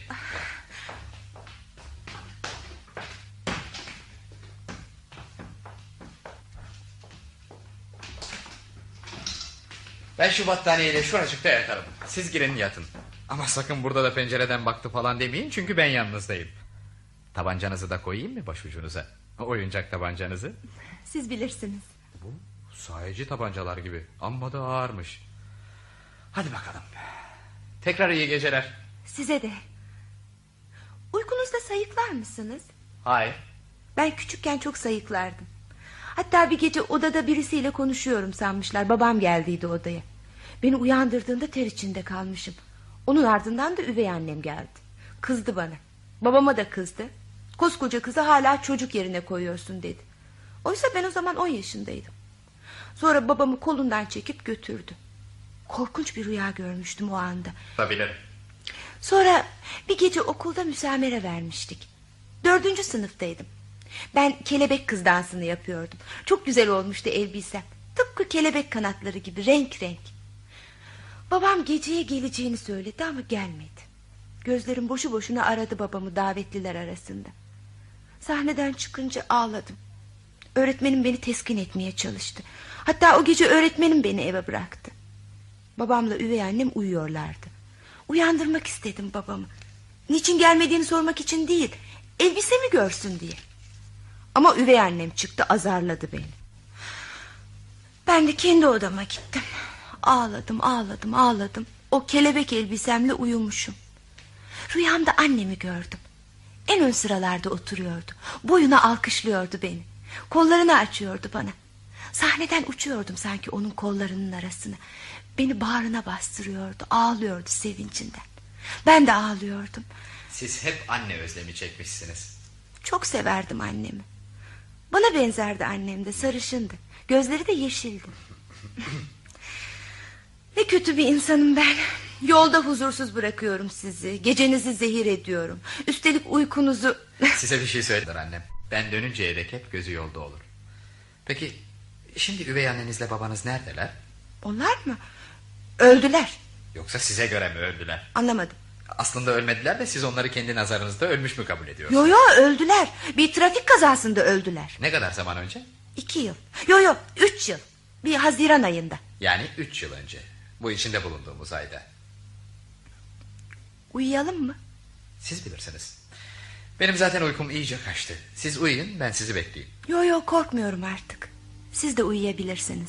Ben şu battaniyeyle şuracıkta yatarım. Siz girin yatın. Ama sakın burada da pencereden baktı falan demeyin, çünkü ben yanınızdayım. Tabancanızı da koyayım mı başucunuza? Oyuncak tabancanızı. Siz bilirsiniz. Bu sahici tabancalar gibi, amma da ağırmış. Hadi bakalım. Tekrar iyi geceler. Size de. Uykunuzda sayıklar mısınız? Hayır. Ben küçükken çok sayıklardım. Hatta bir gece odada birisiyle konuşuyorum sanmışlar. Babam geldiydi odaya. Beni uyandırdığında ter içinde kalmışım. Onun ardından da üvey annem geldi. Kızdı bana. Babama da kızdı. Koskoca kızı hala çocuk yerine koyuyorsun dedi. Oysa ben o zaman on yaşındaydım. Sonra babamı kolundan çekip götürdü. Korkunç bir rüya görmüştüm o anda. Tabii. Sonra bir gece okulda müsamere vermiştik. Dördüncü sınıftaydım. Ben kelebek kız dansını yapıyordum. Çok güzel olmuştu elbisem. Tıpkı kelebek kanatları gibi renk renk. Babam geceye geleceğini söyledi ama gelmedi. Gözlerim boşu boşuna aradı babamı davetliler arasında. Sahneden çıkınca ağladım. Öğretmenim beni teskin etmeye çalıştı. Hatta o gece öğretmenim beni eve bıraktı. Babamla üvey annem uyuyorlardı. Uyandırmak istedim babamı. Niçin gelmediğini sormak için değil, elbisemi görsün diye. Ama üvey annem çıktı, azarladı beni. Ben de kendi odama gittim. Ağladım ağladım ağladım. O kelebek elbisemle uyumuşum. Rüyamda annemi gördüm. En ön sıralarda oturuyordu. Boyuna alkışlıyordu beni. Kollarını açıyordu bana. Sahneden uçuyordum sanki onun kollarının arasına. Beni bağrına bastırıyordu, ağlıyordu sevincinden. Ben de ağlıyordum. Siz hep anne özlemi çekmişsiniz. Çok severdim annemi. Bana benzerdi annem de, sarışındı. Gözleri de yeşildi. Ne kötü bir insanım ben. Yolda huzursuz bırakıyorum sizi. Gecenizi zehir ediyorum. Üstelik uykunuzu... Size bir şey söylediler annem. Ben dönünceye dek hep gözü yolda olur. Peki şimdi üvey annenizle babanız neredeler? Onlar mı? Öldüler. Yoksa size göre mi öldüler? Anlamadım. Aslında ölmediler de siz onları kendi nazarınızda ölmüş mü kabul ediyorsunuz? Yo yo, öldüler. Bir trafik kazasında öldüler. Ne kadar zaman önce? İki yıl. Yo yo, üç yıl. Bir Haziran ayında. Yani üç yıl önce. Bu içinde bulunduğumuz ayda. Uyuyalım mı? Siz bilirsiniz. Benim zaten uykum iyice kaçtı. Siz uyuyun, ben sizi bekleyeyim. Yo yo, korkmuyorum artık. Siz de uyuyabilirsiniz.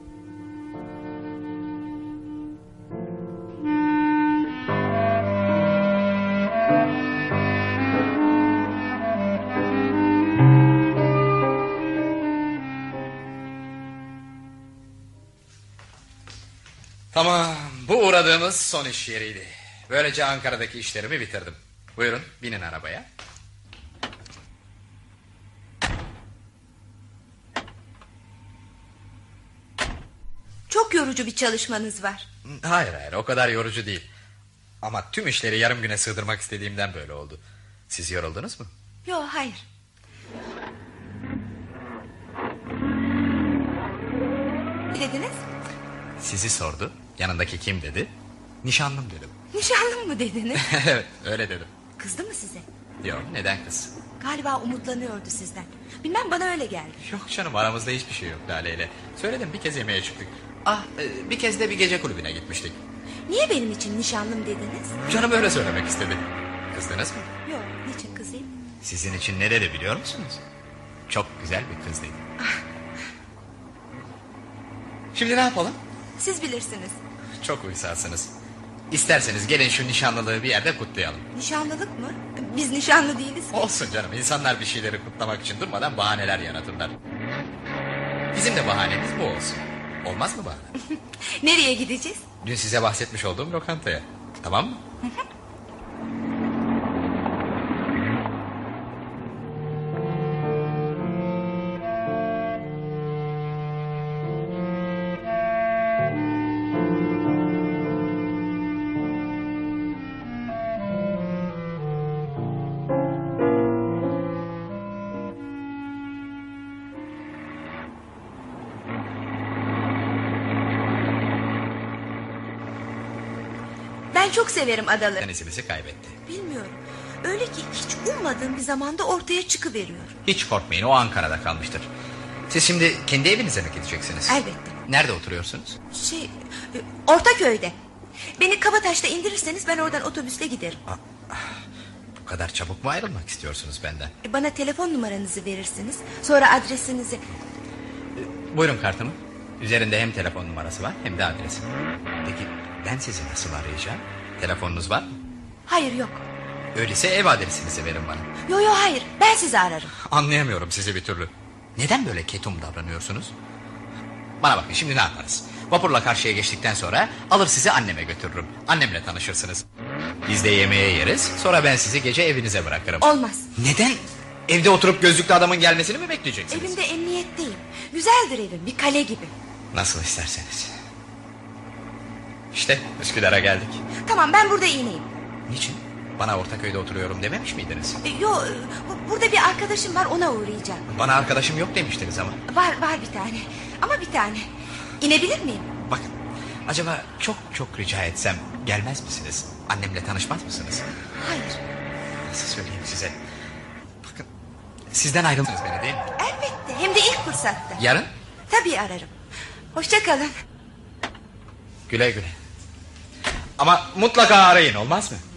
Tamam, bu uğradığımız son iş yeriydi. Böylece Ankara'daki işlerimi bitirdim. Buyurun, binin arabaya. Çok yorucu bir çalışmanız var. Hayır hayır, o kadar yorucu değil. Ama tüm işleri yarım güne sığdırmak istediğimden böyle oldu. Siz yoruldunuz mu? Yo, hayır. Ne dediniz? Sizi sordu. Yanındaki kim dedi? Nişanlım dedim. Nişanlım mı dediniz? Evet, öyle dedim. Kızdı mı size? Yok, neden kız? Galiba umutlanıyordu sizden. Bilmem, bana öyle geldi. Yok canım, aramızda hiçbir şey yok Lale ile. Söyledim, bir kez yemeğe çıktık. Ah, bir kez de bir gece kulübüne gitmiştik. Niye benim için nişanlım dediniz? Canım öyle söylemek istedi. Kızdınız mı? Yok, niçin kızayım? Sizin için ne dedi biliyor musunuz? Çok güzel bir kız dedi. Şimdi ne yapalım? Siz bilirsiniz. Çok uysalsınız. İsterseniz gelin şu nişanlılığı bir yerde kutlayalım. Nişanlılık mı? Biz nişanlı değiliz ki. Olsun canım, insanlar bir şeyleri kutlamak için durmadan bahaneler yaratırlar. Bizim de bahanemiz bu olsun. Olmaz mı bahane? Nereye gideceğiz? Dün size bahsetmiş olduğum lokantaya. Tamam mı? Ben çok severim adaları. Denizimizi kaybetti. Bilmiyorum. Öyle ki hiç ummadığım bir zamanda ortaya çıkıveriyor. Hiç korkmayın, o Ankara'da kalmıştır. Siz şimdi kendi evinize mi gideceksiniz? Elbette. Nerede oturuyorsunuz? Şey, e, Ortaköy'de. Beni Kabataş'ta indirirseniz ben oradan otobüsle giderim. Bu kadar çabuk mu ayrılmak istiyorsunuz benden? E, Bana telefon numaranızı verirsiniz. Sonra adresinizi. Buyurun kartımı. Üzerinde hem telefon numarası var hem de adresi. Peki ben sizi nasıl arayacağım? Telefonunuz var mı? Hayır, yok. Öyleyse ev adresinizi verin bana. Yo yo hayır, ben sizi ararım. Anlayamıyorum sizi bir türlü. Neden böyle ketum davranıyorsunuz? Bana bakın, şimdi ne yaparız? Vapurla karşıya geçtikten sonra alır sizi anneme götürürüm. Annemle tanışırsınız. Biz de yemeğe yeriz. Sonra ben sizi gece evinize bırakırım. Olmaz. Neden? Evde oturup gözlüklü adamın gelmesini mi bekleyeceksiniz? Evimde emniyetteyim. Güzeldir evim, bir kale gibi. Nasıl isterseniz. İşte Üsküdar'a geldik. Tamam, ben burada ineyim. Niçin? Bana Ortaköy'de oturuyorum dememiş miydiniz? E, Yo, e, bu- burada bir arkadaşım var, ona uğrayacağım. Bana arkadaşım yok demiştiniz ama. Var var bir tane. Ama bir tane. İnebilir miyim? Bakın, acaba çok çok rica etsem gelmez misiniz? Annemle tanışmaz mısınız? Hayır. Nasıl söyleyeyim size? Bakın, sizden ayrıldınız beni değil mi? Elbette, hem de ilk fırsatta. Yarın? Tabii ararım. Hoşça kalın. Güle güle. Ama mutlaka arayın, olmaz mı?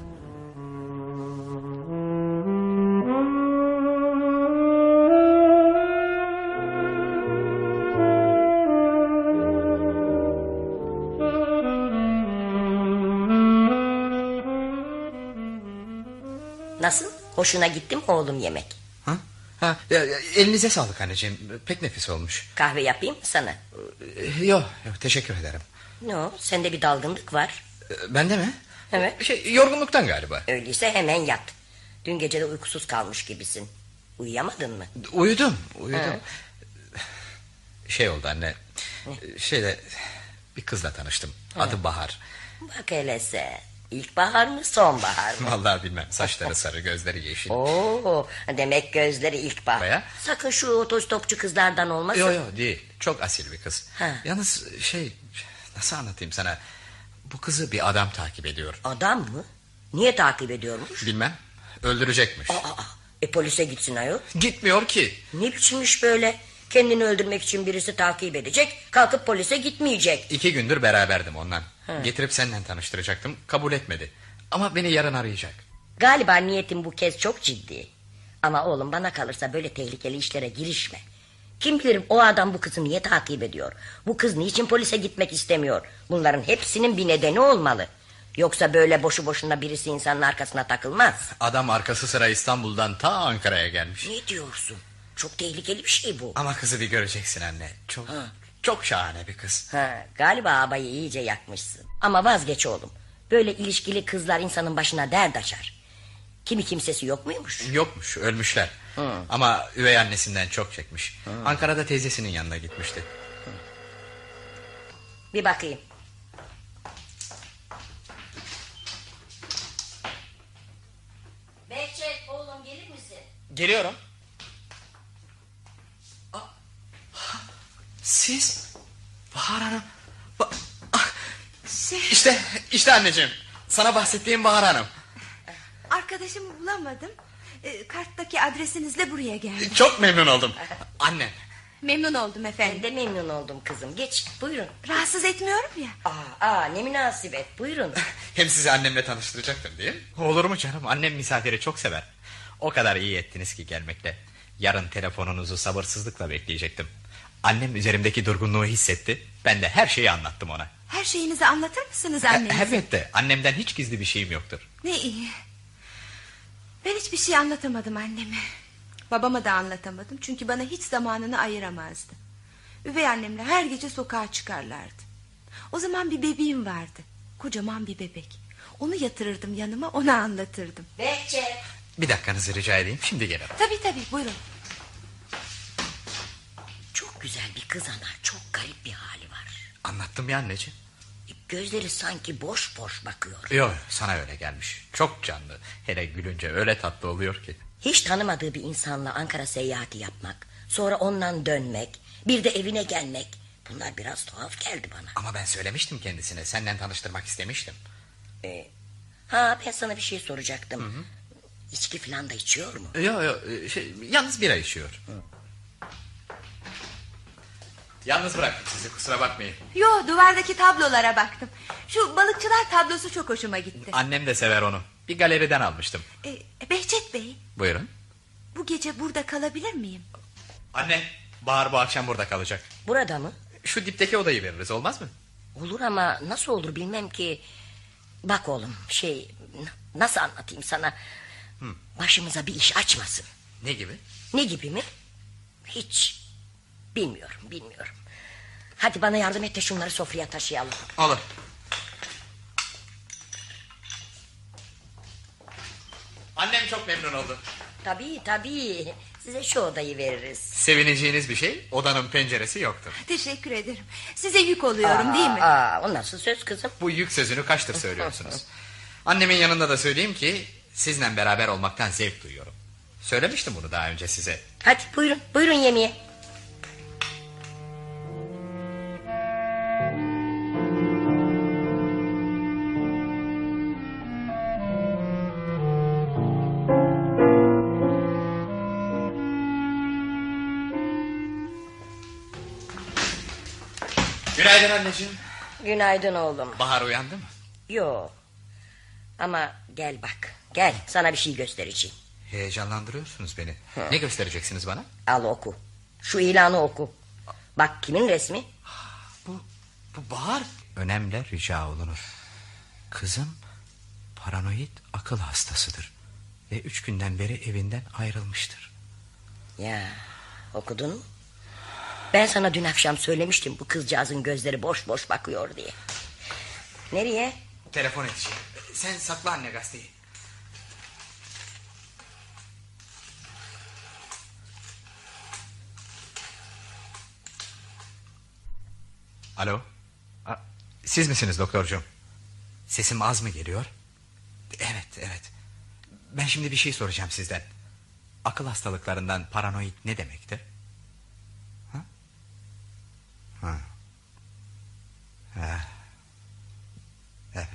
Nasıl? Hoşuna gitti mi oğlum yemek? Ha? Ha, ya, ya, elinize sağlık anneciğim. Pek nefis olmuş. Kahve yapayım mı sana? Ee, Yok, yok, teşekkür ederim. Ne o? Sende bir dalgınlık var. Ee, Bende mi? Evet. Şey, yorgunluktan galiba. Öyleyse hemen yat. Dün gece de uykusuz kalmış gibisin. Uyuyamadın mı? Uyudum, uyudum. Ha. Şey oldu anne. Şeyde bir kızla tanıştım. Adı Bahar. Bak hele sen. İlkbahar mı sonbahar mı? Vallahi bilmem. Saçları sarı, gözleri yeşil. Oo, demek gözleri ilkbahar. Baya? Sakın şu otostopçu kızlardan olmasın. Yok yok değil. Çok asil bir kız. Ha. Yalnız şey, nasıl anlatayım sana? Bu kızı bir adam takip ediyor. Adam mı? Niye takip ediyormuş? Bilmem. Öldürecekmiş. Aa, e polise gitsin ayol. Gitmiyor ki. Ne biçimmiş böyle? Kendini öldürmek için birisi takip edecek, kalkıp polise gitmeyecek. İki gündür beraberdim ondan. Ha. Getirip senden tanıştıracaktım. Kabul etmedi. Ama beni yarın arayacak. Galiba niyetin bu kez çok ciddi. Ama oğlum bana kalırsa böyle tehlikeli işlere girişme. Kim bilir o adam bu kızı niye takip ediyor? Bu kız niçin polise gitmek istemiyor? Bunların hepsinin bir nedeni olmalı. Yoksa böyle boşu boşuna birisi insanın arkasına takılmaz. Adam arkası sıra İstanbul'dan ta Ankara'ya gelmiş. Ne diyorsun? Çok tehlikeli bir şey bu. Ama kızı bir göreceksin anne. Çok Ha. çok şahane bir kız. Ha, galiba abayı iyice yakmışsın. Ama vazgeç oğlum. Böyle ilişkili kızlar insanın başına dert açar. Kimi kimsesi yok muymuş? Yokmuş, ölmüşler. Hı. Ama üvey annesinden çok çekmiş. Ankara'da teyzesinin yanına gitmişti. Bir bakayım. Behçet oğlum gelir misin? Geliyorum. Aa, siz Bahar Hanım. Ba- ah, Şey, İşte işte anneciğim. Sana bahsettiğim Bahar Hanım. arkadaşımı bulamadım. E, karttaki adresinizle buraya geldim. Çok memnun oldum. Anne. Memnun oldum Ben efendim. de memnun oldum kızım. Geç buyurun. Rahatsız etmiyorum ya. Aa, aa ne münasebet buyurun. Hem sizi annemle tanıştıracaktım değil mi? Olur mu canım? Annem misafiri çok sever. O kadar iyi ettiniz ki gelmekle. Yarın telefonunuzu sabırsızlıkla bekleyecektim. Annem üzerimdeki durgunluğu hissetti. Ben de her şeyi anlattım ona. Her şeyinizi anlatır mısınız E, annenize? elbette, annemden hiç gizli bir şeyim yoktur. Ne iyi. Ben hiçbir şey anlatamadım anneme. Babama da anlatamadım, çünkü bana hiç zamanını ayıramazdı. Üvey annemle her gece sokağa çıkarlardı. O zaman bir bebeğim vardı. Kocaman bir bebek. Onu yatırırdım yanıma, ona anlatırdım. Behçet. Bir dakikanızı rica edeyim, şimdi gelirim. Tabii tabii, buyurun. Çok güzel bir kız ama çok garip bir hali var. Anlattım ya anneciğim. Gözleri sanki boş boş bakıyor. Yok, sana öyle gelmiş. Çok canlı. Hele gülünce öyle tatlı oluyor ki. Hiç tanımadığı bir insanla Ankara seyahati yapmak, sonra ondan dönmek, bir de evine gelmek, bunlar biraz tuhaf geldi bana. Ama ben söylemiştim kendisine, senden tanıştırmak istemiştim. Ee, ha ben sana bir şey soracaktım. Hı hı. İçki falan da içiyor mu? Yok yok, şey, yalnız bira içiyor. Hı. Yalnız bıraktım sizi, kusura bakmayın. Yo, duvardaki tablolara baktım. Şu balıkçılar tablosu çok hoşuma gitti. Annem de sever onu. Bir galeriden almıştım. Ee, Behçet Bey, Buyurun. bu gece burada kalabilir miyim? Anne, Bahar bu akşam burada kalacak. Burada mı? Şu dipteki odayı veririz, olmaz mı? Olur ama nasıl olur bilmem ki. Bak oğlum, şey, nasıl anlatayım sana? Hı. Başımıza bir iş açmasın. Ne gibi? Ne gibi mi? Hiç bilmiyorum, bilmiyorum. Hadi bana yardım et de şunları sofraya taşıyalım. Olur. Annem çok memnun oldu. Tabii tabii, size şu odayı veririz. Sevineceğiniz bir şey, odanın penceresi yoktur. Teşekkür ederim. Size yük oluyorum aa, değil mi? Aa, o nasıl söz kızım? Bu yük sözünü kaçtır söylüyorsunuz. Annemin yanında da söyleyeyim ki sizinle beraber olmaktan zevk duyuyorum. Söylemiştim bunu daha önce size. Hadi buyurun, buyurun yemeğe. Günaydın anneciğim. Günaydın oğlum. Bahar uyandı mı? Yo. Ama gel bak, gel sana bir şey göstereceğim. Heyecanlandırıyorsunuz beni. Ne göstereceksiniz bana? Al oku. Şu ilanı oku. Bak kimin resmi? Bu, bu Bahar. Önemli rica olunur. Kızım paranoid akıl hastasıdır. Ve üç günden beri evinden ayrılmıştır. Ya okudun mu? Ben sana dün akşam söylemiştim bu kızcağızın gözleri boş boş bakıyor diye. Nereye? Telefon edeceğim. Sen sakla anne gazeteyi. Alo. A- Siz misiniz doktorcuğum? Sesim az mı geliyor? Evet evet. Ben şimdi bir şey soracağım sizden. Akıl hastalıklarından paranoid ne demektir? Ha? Ha. Ha. Evet.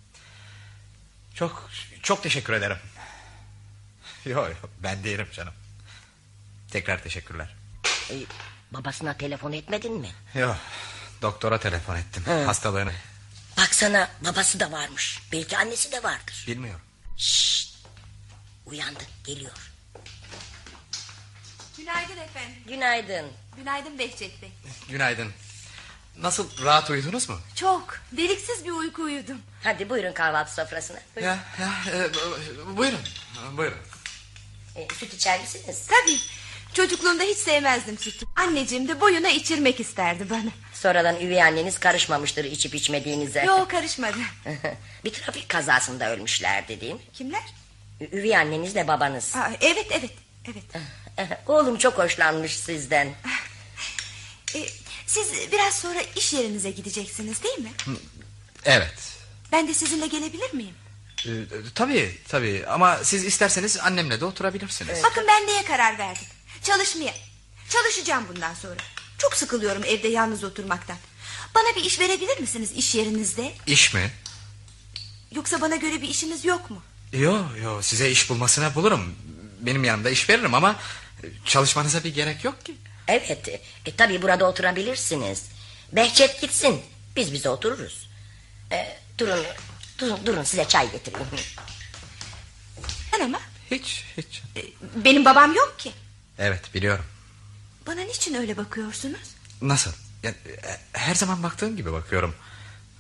Çok çok teşekkür ederim. Yok yok, ben değilim canım. Tekrar teşekkürler. Ee, babasına telefon etmedin mi? Yok, doktora telefon ettim. Hı. Hastalığını. Baksana, babası da varmış. Belki annesi de vardır. Bilmiyorum. Şşt. Uyandı, geliyor. Günaydın efendim. Günaydın. Günaydın Behçet Bey. Günaydın. Nasıl, rahat uyudunuz mu? Çok, deliksiz bir uyku uyudum. Hadi buyurun kahvaltı sofrasına. Buyurun. Ya, ya e, buyurun. Buyurun. E, süt içer misiniz? Tabii, çocukluğumda hiç sevmezdim sütü. Anneciğim de boyuna içirmek isterdi bana. Sonradan üvey anneniz karışmamıştır içip içmediğinize. Yok, karışmadı. Bir trafik kazasında ölmüşler dediğim. Kimler? Ü- Üvey annenizle babanız. Aa, evet evet evet. Oğlum çok hoşlanmış sizden. Ee, siz biraz sonra iş yerinize gideceksiniz değil mi? Evet. Ben de sizinle gelebilir miyim? Ee, tabii tabii ama siz isterseniz annemle de oturabilirsiniz. Bakın ben neye karar verdim. Çalışmaya. Çalışacağım bundan sonra. Çok sıkılıyorum evde yalnız oturmaktan. Bana bir iş verebilir misiniz iş yerinizde? İş mi? Yoksa bana göre bir işiniz yok mu? Yok yok, size iş bulmasına bulurum. Benim yanımda iş veririm ama çalışmanıza bir gerek yok ki. Evet, e, tabii burada oturabilirsiniz. Behçet gitsin, biz bize otururuz. E, durun, durun, durun size çay getireyim. Ben ama Hiç hiç. e, benim babam yok ki. Evet, biliyorum. Bana niçin öyle bakıyorsunuz? Nasıl? Ya, e, her zaman baktığım gibi bakıyorum.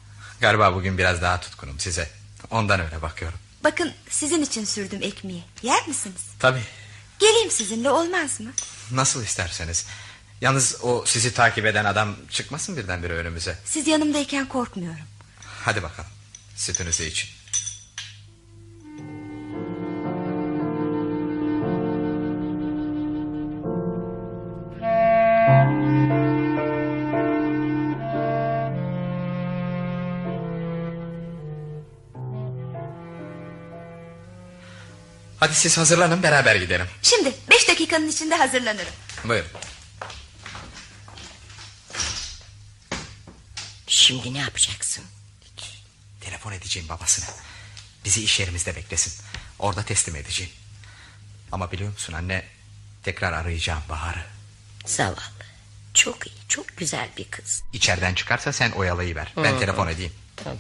Galiba bugün biraz daha tutkunum size. Ondan öyle bakıyorum. Bakın sizin için sürdüm ekmeği. Yer misiniz? Tabii. Geleyim sizinle, olmaz mı? Nasıl isterseniz. Yalnız o sizi takip eden adam çıkmasın birdenbire önümüze. Siz yanımdayken korkmuyorum. Hadi bakalım, sütünüzü için. Hadi siz hazırlanın, beraber gidelim. Şimdi beş dakikanın içinde hazırlanırım. Buyurun. Şimdi ne yapacaksın? Telefon edeceğim babasına. Bizi iş yerimizde beklesin. Orada teslim edeceğim. Ama biliyor musun anne, tekrar arayacağım Bahar'ı. Zavallı. Çok iyi, çok güzel bir kız. İçeriden çıkarsa sen oyalayıver. Ben Hı. telefon edeyim. Tamam.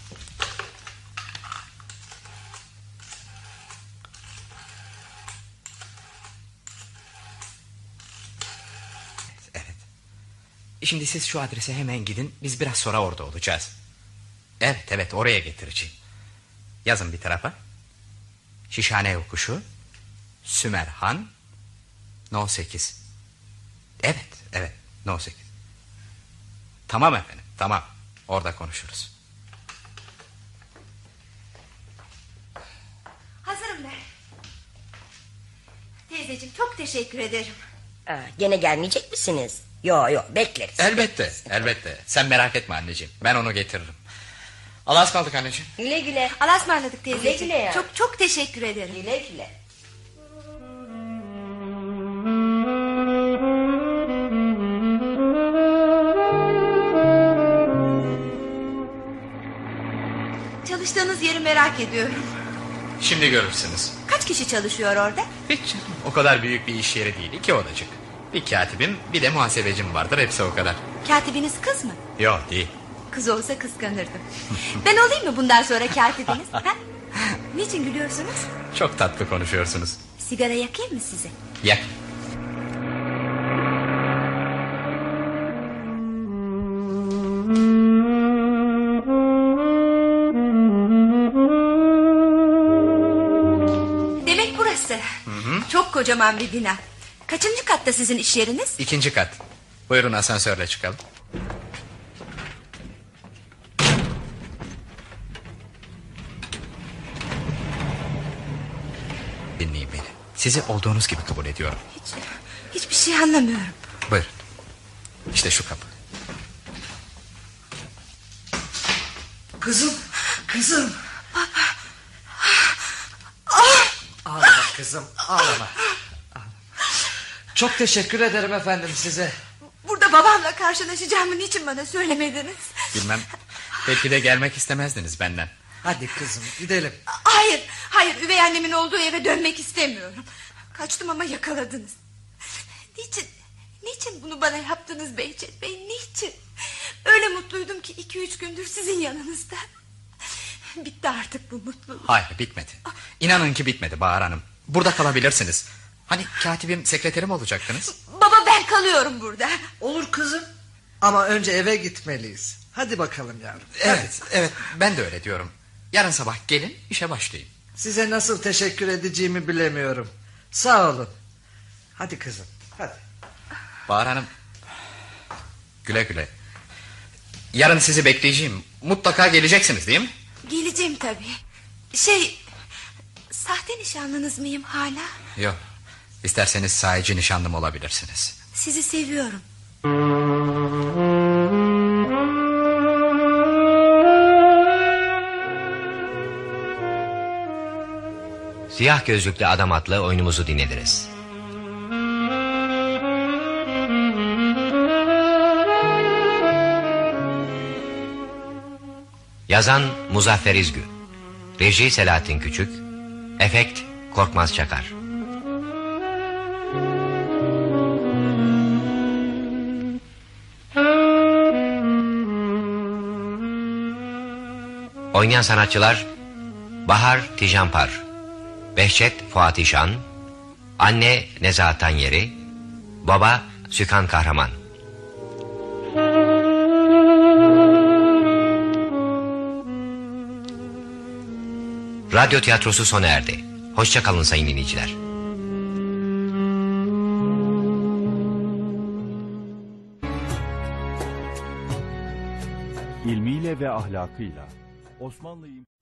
Evet. Şimdi siz şu adrese hemen gidin. Biz biraz sonra orada olacağız. Evet evet, oraya getireceğim. Yazın bir tarafa. Şişhane Yokuşu, Sümerhan, No sekiz. Evet evet, No sekiz. Tamam efendim, tamam. Orada konuşuruz. Hazırım ben. Teyzeciğim, çok teşekkür ederim. Aa, gene gelmeyecek misiniz? Yo yo, bekleriz. Elbette elbette. Sen merak etme anneciğim, ben onu getiririm. Allah'a ısmarladık anneciğim. Güle güle. Allah'a ısmarladık teyzeciğim. Güle güle ya. Çok çok teşekkür ederim. Güle güle. Çalıştığınız yeri merak ediyorum. Şimdi görürsünüz. Kaç kişi çalışıyor orada? Hiç o kadar büyük bir iş yeri değil, iki odacık. Bir katibim, bir de muhasebecim vardır, hepsi o kadar. Katibiniz kız mı? Yok değil. Kız olsa kıskanırdım. Ben olayım mı bundan sonra katibiniz? Ha? Niçin gülüyorsunuz? Çok tatlı konuşuyorsunuz. Sigara yakayım mı size? Yak. Demek burası. Hı hı. Çok kocaman bir bina. Kaçıncı katta sizin iş yeriniz? İkinci kat. Buyurun, asansörle çıkalım. Dinleyin beni. Sizi olduğunuz gibi kabul ediyorum. Hiç, hiçbir şey anlamıyorum. Buyurun. İşte şu kapı. Kızım, kızım. Ah! Ağlama kızım, ağlama. Çok teşekkür ederim efendim size. Burada babamla karşılaşacağımı niçin bana söylemediniz? Bilmem. Belki de gelmek istemezdiniz benden. Hadi kızım, gidelim. Hayır, hayır, üvey annemin olduğu eve dönmek istemiyorum. Kaçtım ama yakaladınız. Niçin, niçin bunu bana yaptınız Behçet Bey, niçin? Öyle mutluydum ki iki üç gündür sizin yanınızda. Bitti artık bu mutluluk. Hayır, bitmedi. İnanın ki bitmedi Bahar Hanım. Burada kalabilirsiniz. Hani katibim, sekreterim olacaktınız. Baba, ben kalıyorum burada. Olur kızım. Ama önce eve gitmeliyiz. Hadi bakalım yavrum. Evet, evet, ben de öyle diyorum. Yarın sabah gelin, işe başlayın. Size nasıl teşekkür edeceğimi bilemiyorum. Sağ olun. Hadi kızım, hadi. Bahar Hanım, güle güle. Yarın sizi bekleyeceğim. Mutlaka geleceksiniz değil mi? Geleceğim tabii. Şey, sahte nişanlınız mıyım hala? Yok. İsterseniz sahici nişanlım olabilirsiniz. Sizi seviyorum. Siyah Gözlüklü Adam adlı oyunumuzu dinlediniz. Yazan Muzaffer İzgü, reji Selahattin Küçük, efekt Korkmaz Çakar. Oynayan sanatçılar: Bahar Tijanpar, Behçet Fuat İşan, anne Nezahat Tanyeri, baba Sükan Kahraman. Radyo tiyatrosu sona erdi. Hoşça kalın sayın dinleyiciler. İlmiyle ve ahlakıyla Osmanlı